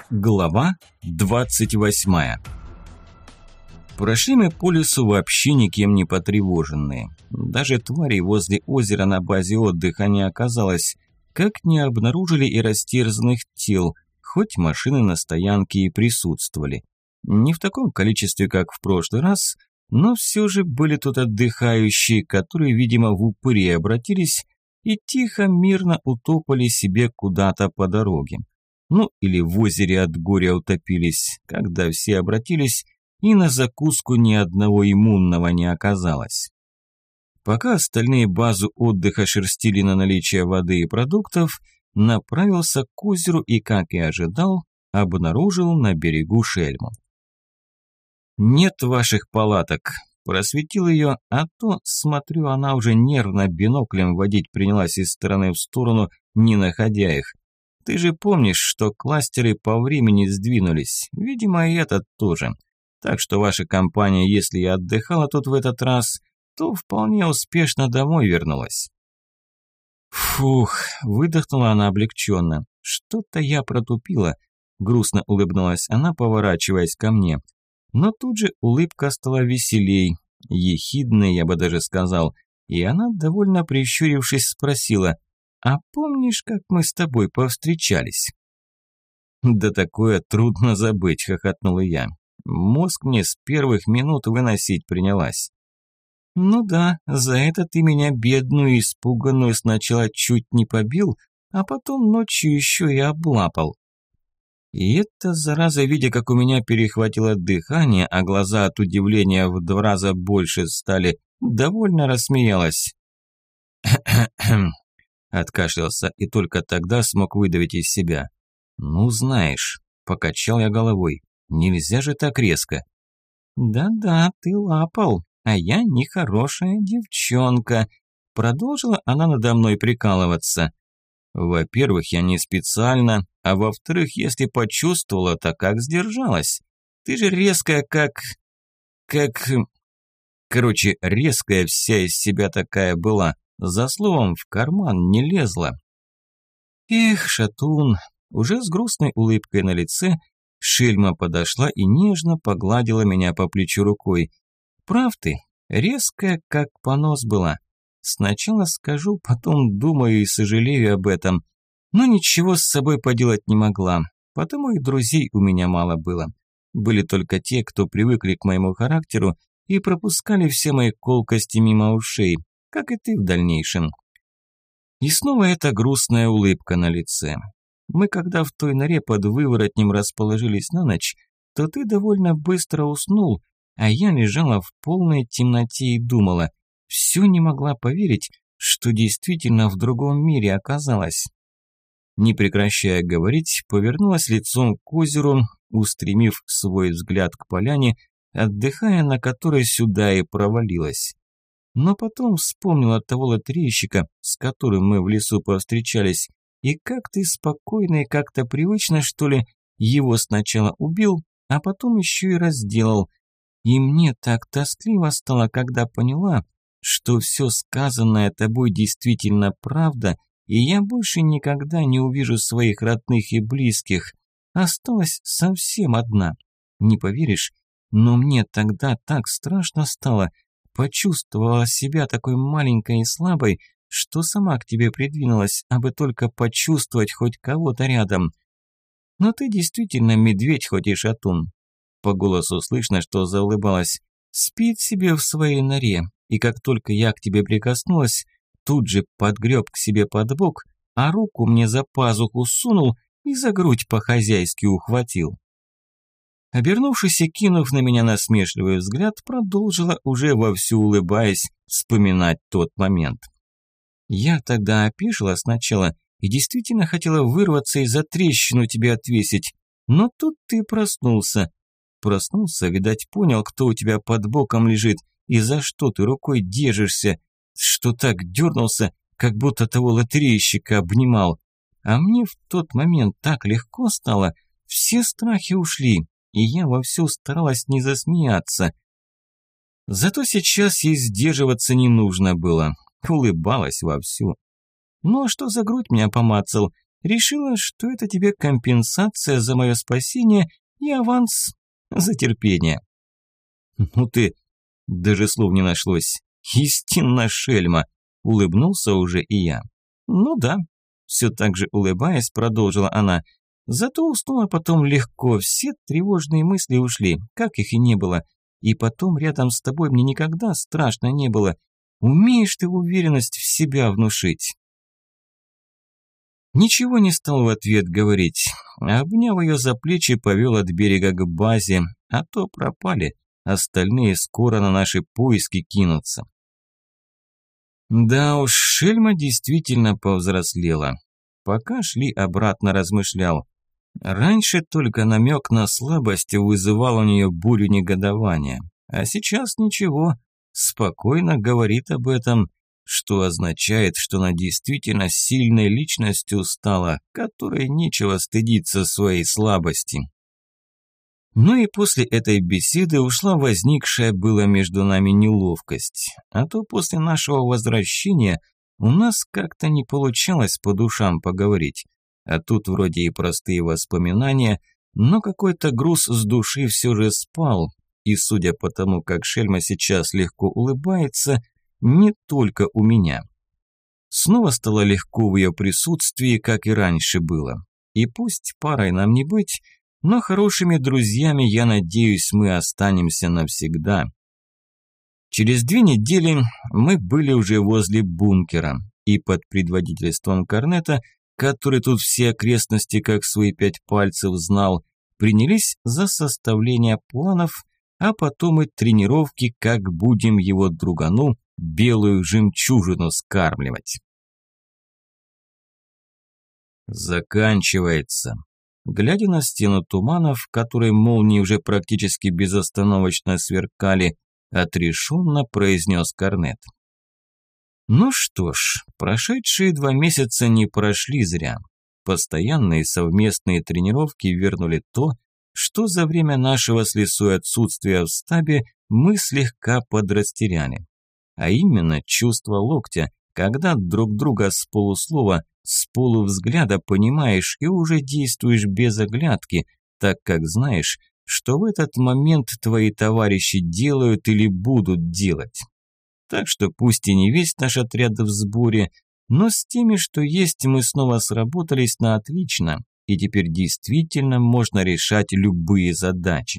Глава 28. Прошли мы по лесу вообще никем не потревоженные. Даже тварей возле озера на базе отдыха не оказалось, как не обнаружили и растерзанных тел, хоть машины на стоянке и присутствовали. Не в таком количестве, как в прошлый раз, но все же были тут отдыхающие, которые, видимо, в упыри обратились и тихо, мирно утопали себе куда-то по дороге. Ну, или в озере от горя утопились, когда все обратились, и на закуску ни одного иммунного не оказалось. Пока остальные базу отдыха шерстили на наличие воды и продуктов, направился к озеру и, как и ожидал, обнаружил на берегу шельму. «Нет ваших палаток», – просветил ее, а то, смотрю, она уже нервно биноклем водить принялась из стороны в сторону, не находя их. Ты же помнишь, что кластеры по времени сдвинулись, видимо, и этот тоже. Так что ваша компания, если и отдыхала тут в этот раз, то вполне успешно домой вернулась». «Фух», – выдохнула она облегченно. «Что-то я протупила», – грустно улыбнулась она, поворачиваясь ко мне. Но тут же улыбка стала веселей, ехидной, я бы даже сказал, и она, довольно прищурившись, спросила: «А помнишь, как мы с тобой повстречались?» «Да такое трудно забыть», – хохотнула я. Мозг мне с первых минут выносить принялась. «Ну да, за это ты меня, бедную, испуганную, сначала чуть не побил, а потом ночью еще и облапал». И эта зараза, видя, как у меня перехватило дыхание, а глаза от удивления в 2 раза больше стали, довольно рассмеялась. Откашлялся и только тогда смог выдавить из себя. «Ну, знаешь», – покачал я головой, – «нельзя же так резко». «Да-да, ты лапал, а я нехорошая девчонка», – продолжила она надо мной прикалываться. «Во-первых, я не специально, а во-вторых, если почувствовала, то как сдержалась? Ты же резкая Короче, резкая вся из себя такая была. За словом в карман не лезла». «Эх, шатун!» Уже с грустной улыбкой на лице шельма подошла и нежно погладила меня по плечу рукой. «Прав ты, резкая, как понос была. Сначала скажу, потом думаю и сожалею об этом. Но ничего с собой поделать не могла, потому и друзей у меня мало было. Были только те, кто привыкли к моему характеру и пропускали все мои колкости мимо ушей, как и ты в дальнейшем». И снова эта грустная улыбка на лице. Мы когда в той норе под выворотнем расположились на ночь, то ты довольно быстро уснул, а я лежала в полной темноте и думала, все не могла поверить, что действительно в другом мире оказалась. Не прекращая говорить, повернулась лицом к озеру, устремив свой взгляд к поляне, отдыхая на которой сюда и провалилась. Но потом вспомнила того лотерейщика, с которым мы в лесу повстречались, и как ты спокойно и как-то привычно, что ли, его сначала убил, а потом еще и разделал. И мне так тоскливо стало, когда поняла, что все сказанное тобой действительно правда, и я больше никогда не увижу своих родных и близких. Осталась совсем одна. Не поверишь, но мне тогда так страшно стало. Почувствовала себя такой маленькой и слабой, что сама к тебе придвинулась, абы только почувствовать хоть кого-то рядом. Но ты действительно медведь, хоть и шатун. По голосу слышно, что заулыбалась. Спит себе в своей норе, и как только я к тебе прикоснулась, тут же подгреб к себе под бок, а руку мне за пазуху сунул и за грудь по-хозяйски ухватил. Обернувшись и кинув на меня насмешливый взгляд, продолжила, уже вовсю улыбаясь, вспоминать тот момент. Я тогда опешила сначала и действительно хотела вырваться и за трещину тебе отвесить, но тут ты проснулся. Проснулся, видать, понял, кто у тебя под боком лежит и за что ты рукой держишься, что так дернулся, как будто того лотерейщика обнимал. А мне в тот момент так легко стало, все страхи ушли, и я вовсю старалась не засмеяться. Зато сейчас ей сдерживаться не нужно было, улыбалась вовсю. Ну а что за грудь меня помацал? Решила, что это тебе компенсация за мое спасение и аванс за терпение. Ну ты, даже слов не нашлось. Истинно шельма, улыбнулся уже и я. Ну да, все так же улыбаясь, продолжила она. Зато уснула потом легко, все тревожные мысли ушли, как их и не было. И потом рядом с тобой мне никогда страшно не было. Умеешь ты уверенность в себя внушить. Ничего не стал в ответ говорить. Обняв ее за плечи, повел от берега к базе, а то пропали. Остальные скоро на наши поиски кинутся. Да уж, шельма действительно повзрослела. Пока шли обратно, размышлял. Раньше только намек на слабость вызывал у нее бурю негодования. А сейчас ничего, спокойно говорит об этом, что означает, что она действительно сильной личностью стала, которой нечего стыдиться своей слабости. Ну и после этой беседы ушла возникшая была между нами неловкость, а то после нашего возвращения у нас как-то не получалось по душам поговорить, а тут вроде и простые воспоминания, но какой-то груз с души все же спал, и судя по тому, как шельма сейчас легко улыбается, не только у меня. Снова стало легко в ее присутствии, как и раньше было, и пусть парой нам не быть, но хорошими друзьями, я надеюсь, мы останемся навсегда. Через 2 недели мы были уже возле бункера, и под предводительством Корнета, который тут все окрестности как свои 5 пальцев знал, принялись за составление планов, а потом и тренировки, как будем его другану, белую жемчужину, скармливать. Заканчивается. Глядя на стену туманов, в которой молнии уже практически безостановочно сверкали, отрешенно произнес Корнет. Ну что ж, прошедшие 2 месяца не прошли зря. Постоянные совместные тренировки вернули то, что за время нашего с Лисой отсутствия в стабе мы слегка подрастеряли. А именно чувство локтя, когда друг друга с полуслова, с полувзгляда понимаешь и уже действуешь без оглядки, так как знаешь, что в этот момент твои товарищи делают или будут делать. Так что пусть и не весь наш отряд в сборе, но с теми, что есть, мы снова сработались на отлично, и теперь действительно можно решать любые задачи.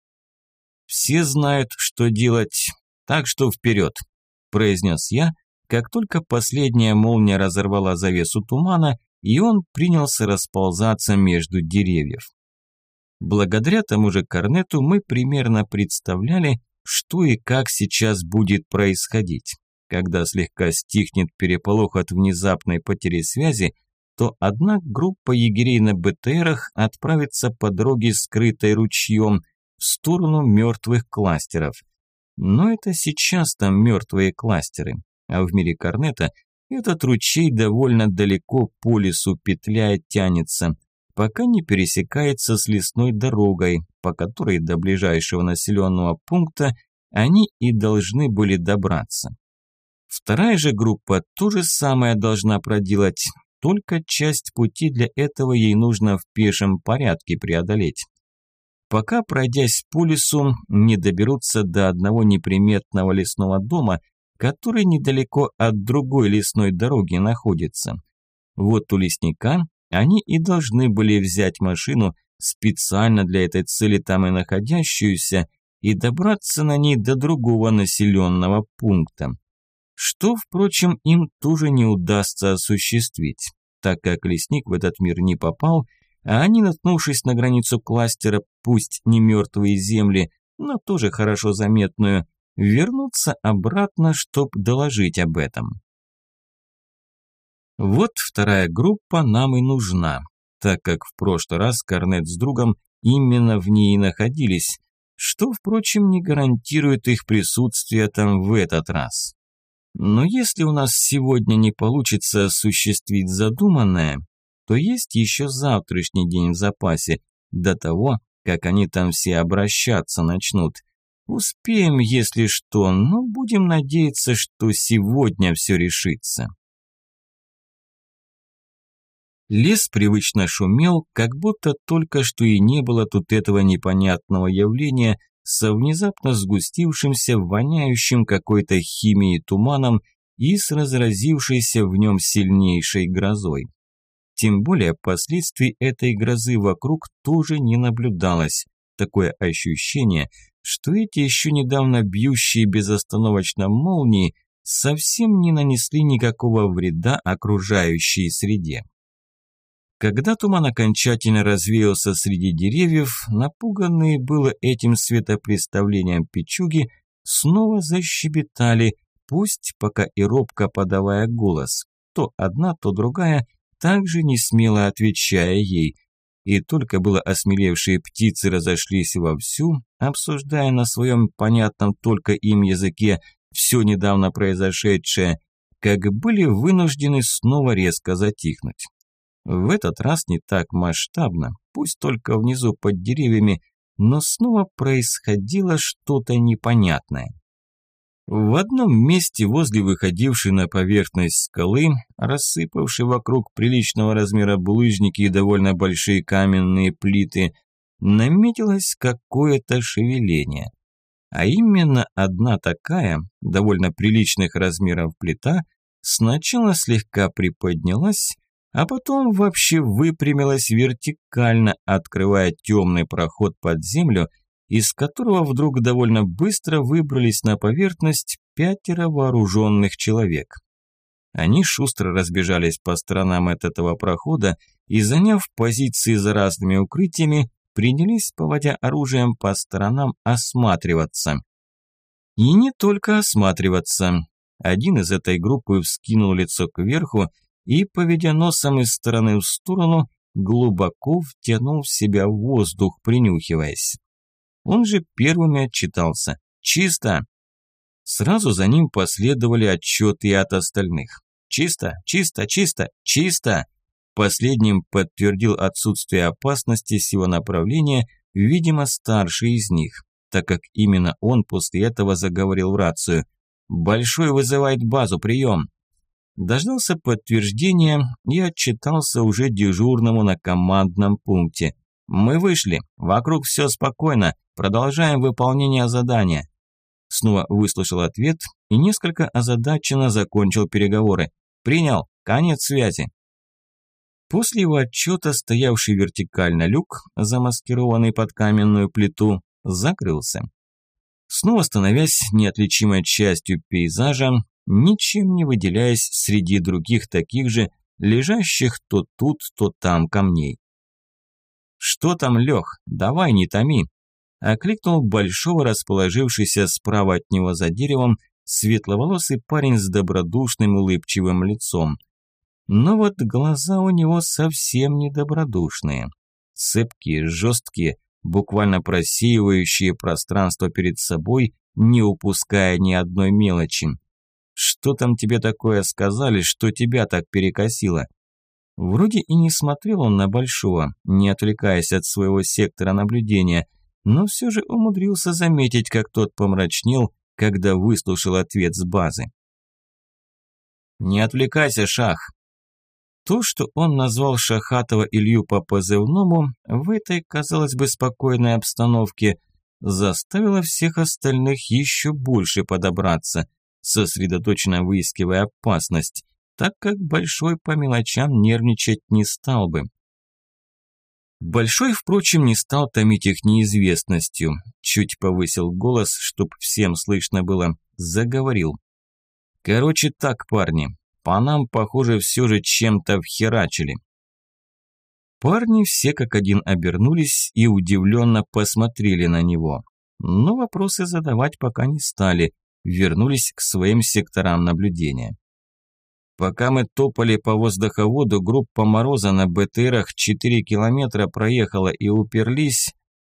Все знают, что делать, так что вперед, произнес я, как только последняя молния разорвала завесу тумана, и он принялся расползаться между деревьев. Благодаря тому же Корнету мы примерно представляли, что и как сейчас будет происходить. Когда слегка стихнет переполох от внезапной потери связи, то одна группа егерей на БТРах отправится по дороге, скрытой ручьем, в сторону мертвых кластеров. Но это сейчас там мертвые кластеры. А в мире Корнета этот ручей довольно далеко по лесу петляя тянется, пока не пересекается с лесной дорогой, по которой до ближайшего населенного пункта они и должны были добраться. Вторая же группа то же самое должна проделать, только часть пути для этого ей нужно в пешем порядке преодолеть. Пока, пройдясь по лесу, не доберутся до одного неприметного лесного дома, который недалеко от другой лесной дороги находится. Вот у лесника они и должны были взять машину, специально для этой цели там и находящуюся, и добраться на ней до другого населенного пункта. Что, впрочем, им тоже не удастся осуществить, так как лесник в этот мир не попал, а они, наткнувшись на границу кластера, пусть не мертвые земли, но тоже хорошо заметную, вернуться обратно, чтоб доложить об этом. Вот вторая группа нам и нужна, так как в прошлый раз Корнет с другом именно в ней и находились, что, впрочем, не гарантирует их присутствие там в этот раз. Но если у нас сегодня не получится осуществить задуманное, то есть еще завтрашний день в запасе, до того, как они там все обращаться начнут. Успеем, если что, но будем надеяться, что сегодня все решится. Лес привычно шумел, как будто только что и не было тут этого непонятного явления со внезапно сгустившимся, воняющим какой-то химией туманом и с разразившейся в нем сильнейшей грозой. Тем более последствий этой грозы вокруг тоже не наблюдалось. Такое ощущение, что эти еще недавно бьющие безостановочно молнии совсем не нанесли никакого вреда окружающей среде. Когда туман окончательно развеялся среди деревьев, напуганные было этим светопреставлением печуги снова защебетали, пусть пока и робко подавая голос, то одна, то другая, также не смело отвечая ей. И только было осмелевшие птицы разошлись вовсю, обсуждая на своем понятном только им языке все недавно произошедшее, как были вынуждены снова резко затихнуть. В этот раз не так масштабно, пусть только внизу под деревьями, но снова происходило что-то непонятное. В одном месте возле выходившей на поверхность скалы, рассыпавшей вокруг приличного размера булыжники и довольно большие каменные плиты, наметилось какое-то шевеление. А именно одна такая, довольно приличных размеров плита, сначала слегка приподнялась, а потом вообще выпрямилась вертикально, открывая темный проход под землю, из которого вдруг довольно быстро выбрались на поверхность 5 вооруженных человек. Они шустро разбежались по сторонам от этого прохода и, заняв позиции за разными укрытиями, принялись, поводя оружием по сторонам, осматриваться. И не только осматриваться. Один из этой группы вскинул лицо кверху и, поведя носом из стороны в сторону, глубоко втянул в себя воздух, принюхиваясь. Он же первым и отчитался. «Чисто!» Сразу за ним последовали отчеты от остальных. «Чисто! Чисто! Чисто! Чисто!» Последним подтвердил отсутствие опасности с его направления, видимо, старший из них, так как именно он после этого заговорил в рацию. «Большой вызывает базу, прием!» Дождался подтверждения и отчитался уже дежурному на командном пункте. «Мы вышли, вокруг все спокойно, продолжаем выполнение задания». Снова выслушал ответ и несколько озадаченно закончил переговоры. «Принял, конец связи». После его отчета стоявший вертикально люк, замаскированный под каменную плиту, закрылся. Снова становясь неотличимой частью пейзажа, ничем не выделяясь среди других таких же, лежащих то тут, то там камней. «Что там, Лех? Давай, не томи!» – окликнул большого, расположившийся справа от него за деревом, светловолосый парень с добродушным улыбчивым лицом. Но вот глаза у него совсем не добродушные. Цепкие, жесткие, буквально просеивающие пространство перед собой, не упуская ни одной мелочи. «Что там тебе такое сказали, что тебя так перекосило?» Вроде и не смотрел он на Большого, не отвлекаясь от своего сектора наблюдения, но все же умудрился заметить, как тот помрачнел, когда выслушал ответ с базы. «Не отвлекайся, Шах!» То, что он назвал Шахатова Илью по позывному, в этой, казалось бы, спокойной обстановке, заставило всех остальных еще больше подобраться, сосредоточенно выискивая опасность, так как Большой по мелочам нервничать не стал бы. Большой, впрочем, не стал томить их неизвестностью, чуть повысил голос, чтоб всем слышно было, заговорил. «Короче так, парни, по нам, похоже, все же чем-то вхерачили». Парни все как один обернулись и удивленно посмотрели на него, но вопросы задавать пока не стали, вернулись к своим секторам наблюдения. «Пока мы топали по воздуховоду, группа Мороза на БТРах 4 километра проехала и уперлись...»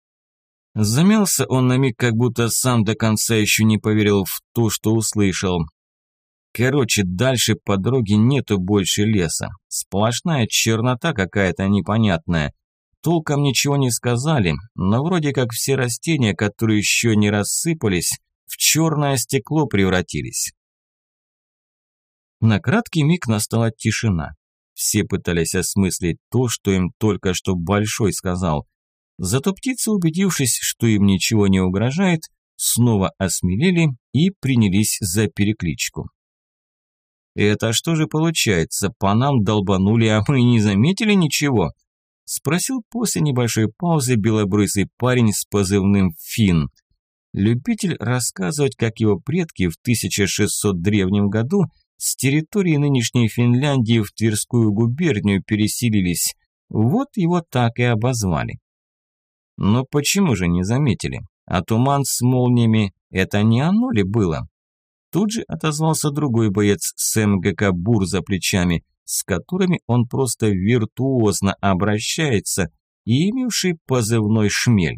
Замялся он на миг, как будто сам до конца еще не поверил в то, что услышал. Короче, дальше по дороге нету больше леса. Сплошная чернота какая-то непонятная. Толком ничего не сказали, но вроде как все растения, которые еще не рассыпались, в черное стекло превратились. На краткий миг настала тишина. Все пытались осмыслить то, что им только что Большой сказал. Зато птицы, убедившись, что им ничего не угрожает, снова осмелели и принялись за перекличку. «Это что же получается, по нам долбанули, а мы не заметили ничего?» – спросил после небольшой паузы белобрысый парень с позывным «Фин». Любитель рассказывать, как его предки в 1600 древнем году с территории нынешней Финляндии в Тверскую губернию переселились. Вот его так и обозвали. Но почему же не заметили? А туман с молниями – это не оно ли было? Тут же отозвался другой боец с МГК «Бур» за плечами, с которыми он просто виртуозно обращается и имевший позывной «Шмель».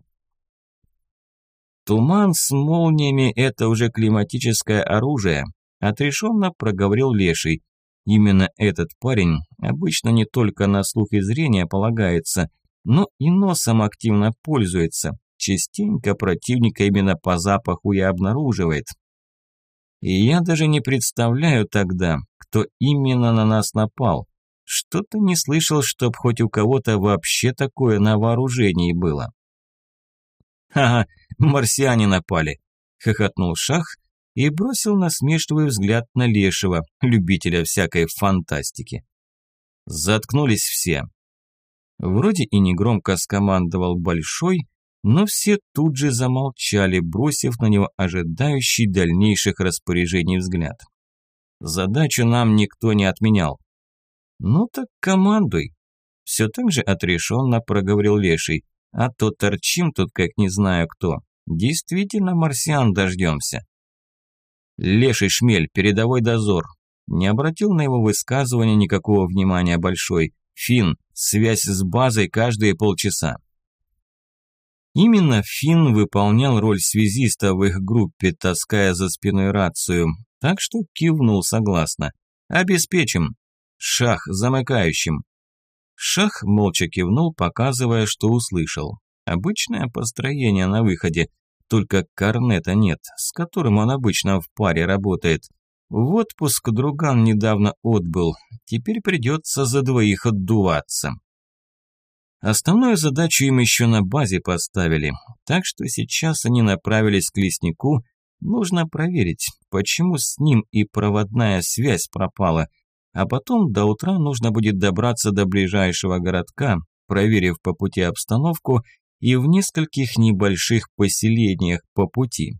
«Туман с молниями – это уже климатическое оружие», – отрешенно проговорил Леший. Именно этот парень обычно не только на слух и зрение полагается, но и носом активно пользуется. Частенько противника именно по запаху и обнаруживает. И я даже не представляю тогда, кто именно на нас напал. Что-то не слышал, чтоб хоть у кого-то вообще такое на вооружении было. «Ха-ха, марсиане напали!» – хохотнул Шах и бросил насмешливый взгляд на Лешего, любителя всякой фантастики. Заткнулись все. Вроде и негромко скомандовал Большой, но все тут же замолчали, бросив на него ожидающий дальнейших распоряжений взгляд. Задачу нам никто не отменял. «Ну так командуй», – все так же отрешенно проговорил Леший, а то торчим тут как не знаю кто. Действительно марсиан дождемся. «Леший, Шмель, передовой дозор». Не обратил на его высказывание никакого внимания Большой. «Фин, связь с базой каждые полчаса». Именно Фин выполнял роль связиста в их группе, таская за спиной рацию, так что кивнул согласно. «Обеспечим. Шах замыкающим». Шах молча кивнул, показывая, что услышал. Обычное построение на выходе, только корнета нет, с которым он обычно в паре работает. В отпуск друган недавно отбыл, теперь придется за двоих отдуваться. Основную задачу им еще на базе поставили, так что сейчас они направились к леснику. Нужно проверить, почему с ним и проводная связь пропала, а потом до утра нужно будет добраться до ближайшего городка, проверив по пути обстановку и в нескольких небольших поселениях по пути.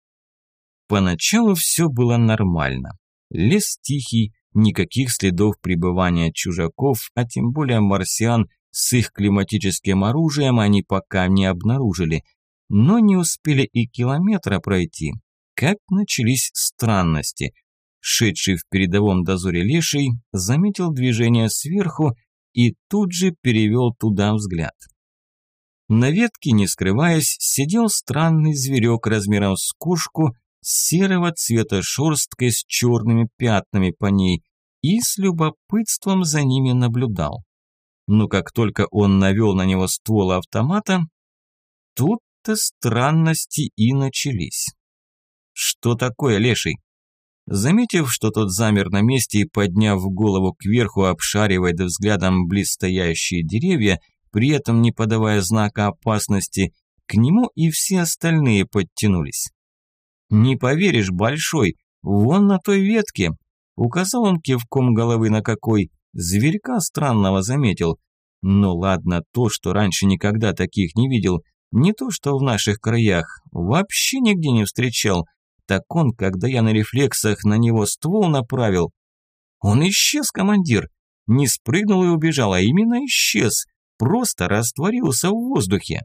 Поначалу все было нормально. Лес тихий, никаких следов пребывания чужаков, а тем более марсиан с их климатическим оружием они пока не обнаружили, но не успели и километра пройти, как начались странности. Шедший в передовом дозоре Леший заметил движение сверху и тут же перевел туда взгляд. На ветке, не скрываясь, сидел странный зверек размером с кошку, серого цвета шерсткой с черными пятнами по ней, и с любопытством за ними наблюдал. Но как только он навел на него ствол автомата, тут-то странности и начались. «Что такое, Леший?» Заметив, что тот замер на месте и, подняв голову кверху, обшаривает взглядом близстоящие деревья, при этом не подавая знака опасности, к нему и все остальные подтянулись. «Не поверишь, Большой, вон на той ветке», – указал он кивком головы на какой, зверька странного заметил. Ну ладно, то, что раньше никогда таких не видел, не то что в наших краях, вообще нигде не встречал. Так он, когда я на рефлексах на него ствол направил, он исчез, командир, не спрыгнул и убежал, а именно исчез, просто растворился в воздухе.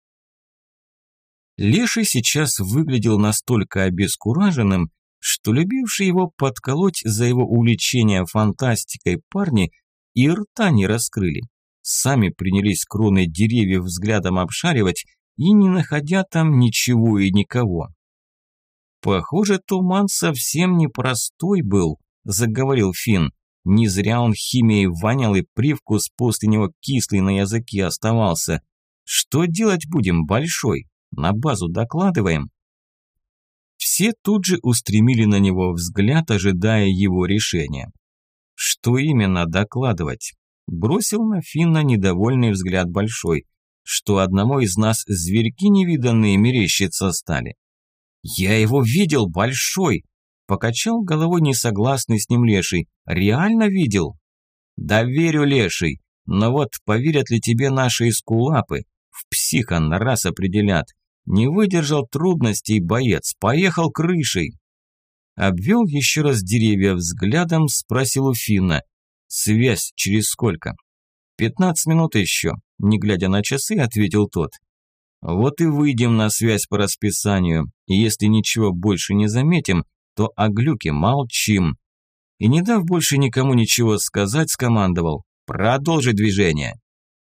Леший сейчас выглядел настолько обескураженным, что любивший его подколоть за его увлечение фантастикой парни и рта не раскрыли. Сами принялись кроны деревьев взглядом обшаривать и не находя там ничего и никого. «Похоже, туман совсем непростой был», – заговорил Фин. «Не зря он химией вонял и привкус после него кислый на языке оставался. Что делать будем, Большой? На базу докладываем?» Все тут же устремили на него взгляд, ожидая его решения. Что именно докладывать? Бросил на Финна недовольный взгляд Большой. Что одному из нас зверьки невиданные мерещиться стали. Я его видел, Большой! Покачал головой несогласный с ним Леший. Реально видел? Да верю, Леший. Но вот поверят ли тебе наши эскулапы? В психа на раз определят. Не выдержал трудностей боец, поехал крышей. Обвел еще раз деревья взглядом, спросил у Финна. Связь через сколько? 15 минут еще, не глядя на часы, ответил тот. Вот и выйдем на связь по расписанию, и если ничего больше не заметим, то о глюке молчим. И не дав больше никому ничего сказать, скомандовал. Продолжи движение.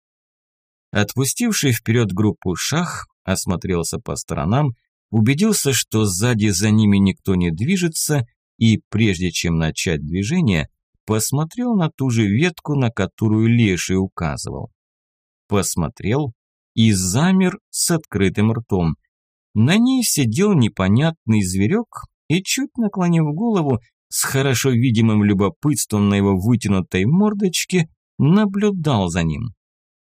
Отпустивший вперед группу Шах осмотрелся по сторонам, убедился, что сзади за ними никто не движется, и прежде чем начать движение, посмотрел на ту же ветку, на которую Леший указывал. Посмотрел и замер с открытым ртом. На ней сидел непонятный зверек и, чуть наклонив голову, с хорошо видимым любопытством на его вытянутой мордочке, наблюдал за ним.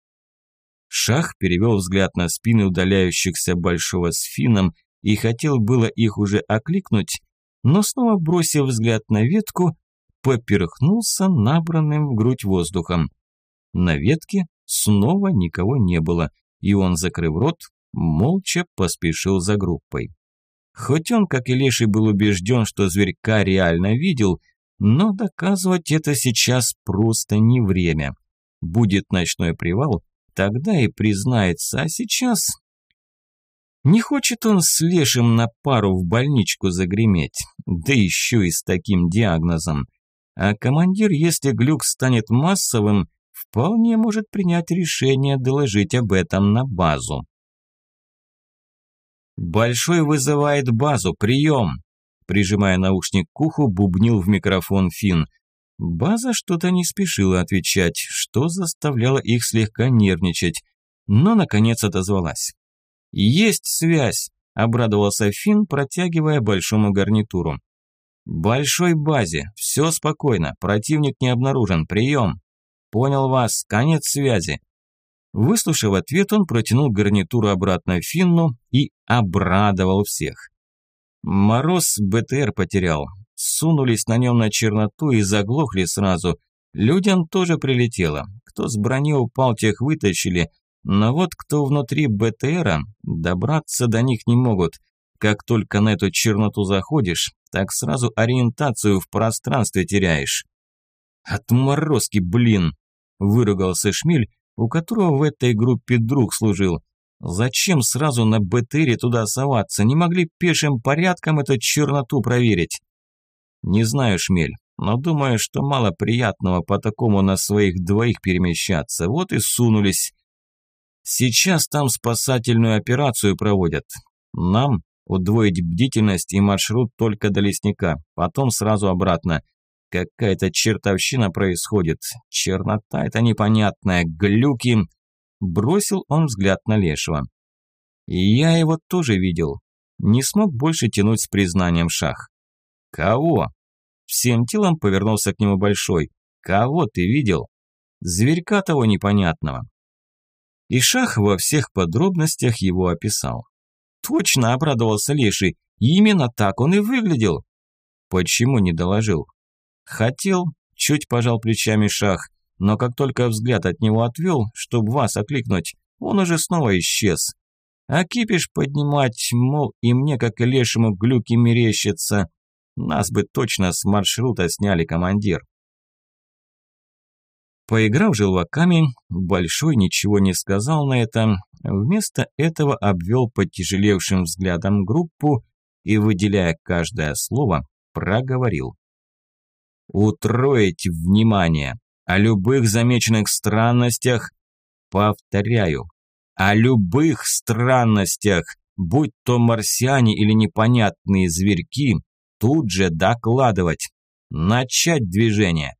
Шах перевел взгляд на спины удаляющихся Большого с Финном и хотел было их уже окликнуть, но снова, бросив взгляд на ветку, поперхнулся набранным в грудь воздухом. На ветке снова никого не было, и он, закрыв рот, молча поспешил за группой. Хоть он, как и Леший, был убежден, что зверька реально видел, но доказывать это сейчас просто не время. Будет ночной привал, тогда и признается, а сейчас... Не хочет он с Лешим на пару в больничку загреметь, да еще и с таким диагнозом. А командир, если глюк станет массовым, вполне может принять решение доложить об этом на базу. «Большой вызывает базу, прием!» Прижимая наушник к уху, бубнил в микрофон Финн. База что-то не спешила отвечать, что заставляло их слегка нервничать, но наконец отозвалась. «Есть связь!» – обрадовался Финн, протягивая большому гарнитуру. «Большой базе, все спокойно, противник не обнаружен, прием!» «Понял вас, конец связи!» Выслушав ответ, он протянул гарнитуру обратно Финну и обрадовал всех. Мороз БТР потерял. Сунулись на нем на черноту и заглохли сразу. Людям тоже прилетело. Кто с брони упал, тех вытащили. Но вот кто внутри БТРа, добраться до них не могут. Как только на эту черноту заходишь, так сразу ориентацию в пространстве теряешь. «Отморозки, блин!» – выругался Шмель, у которого в этой группе друг служил. Зачем сразу на БТРе туда соваться? Не могли пешим порядком эту черноту проверить? Не знаю, Шмель, но думаю, что мало приятного по такому на своих двоих перемещаться. Вот и сунулись. Сейчас там спасательную операцию проводят. Нам удвоить бдительность и маршрут только до лесника, потом сразу обратно. Какая-то чертовщина происходит. Чернота это непонятная, глюки. Бросил он взгляд на Лешего. И я его тоже видел. Не смог больше тянуть с признанием Шах. Кого? Всем телом повернулся к нему Большой. Кого ты видел? Зверька того непонятного. И Шах во всех подробностях его описал. Точно, обрадовался Леший. Именно так он и выглядел. Почему не доложил? Хотел, чуть пожал плечами Шах, но как только взгляд от него отвел, чтобы вас окликнуть, он уже снова исчез. А кипиш поднимать, мол, и мне, как и Лешему, глюки мерещатся. Нас бы точно с маршрута сняли, командир. Поиграв желваками, Большой ничего не сказал на это, вместо этого обвел потяжелевшим взглядом группу и, выделяя каждое слово, проговорил. Утроить внимание. О любых замеченных странностях, повторяю, о любых странностях, будь то марсиане или непонятные зверьки, тут же докладывать. Начать движение.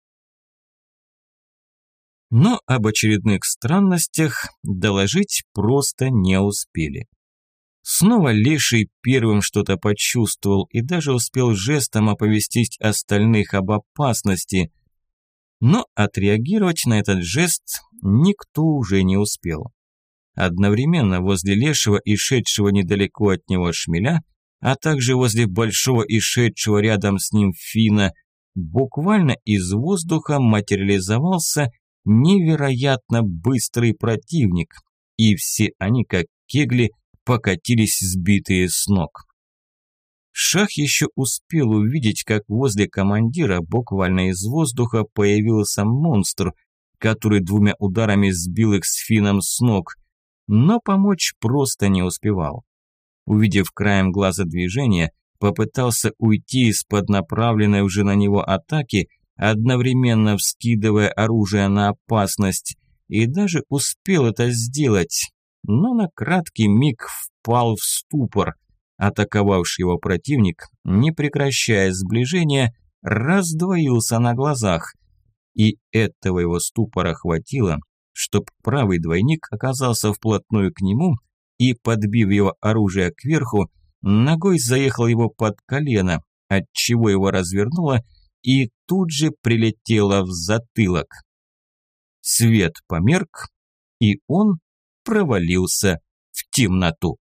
Но об очередных странностях доложить просто не успели. Снова Леший первым что-то почувствовал и даже успел жестом оповестить остальных об опасности. Но отреагировать на этот жест никто уже не успел. Одновременно возле лешего и шедшего недалеко от него шмеля, а также возле большого и шедшего рядом с ним фина, буквально из воздуха материализовался невероятно быстрый противник, и все они, как кегли, покатились сбитые с ног. Шах еще успел увидеть, как возле командира буквально из воздуха появился монстр, который двумя ударами сбил их с фином с ног, но помочь просто не успевал. Увидев краем глаза движение, попытался уйти из-под направленной уже на него атаки, одновременно вскидывая оружие на опасность, и даже успел это сделать, но на краткий миг впал в ступор. Атаковавший его противник, не прекращая сближения, раздвоился на глазах, и этого его ступора хватило, чтоб правый двойник оказался вплотную к нему и, подбив его оружие кверху, ногой заехал его под колено, отчего его развернуло и тут же прилетело в затылок. Свет померк, и он провалился в темноту.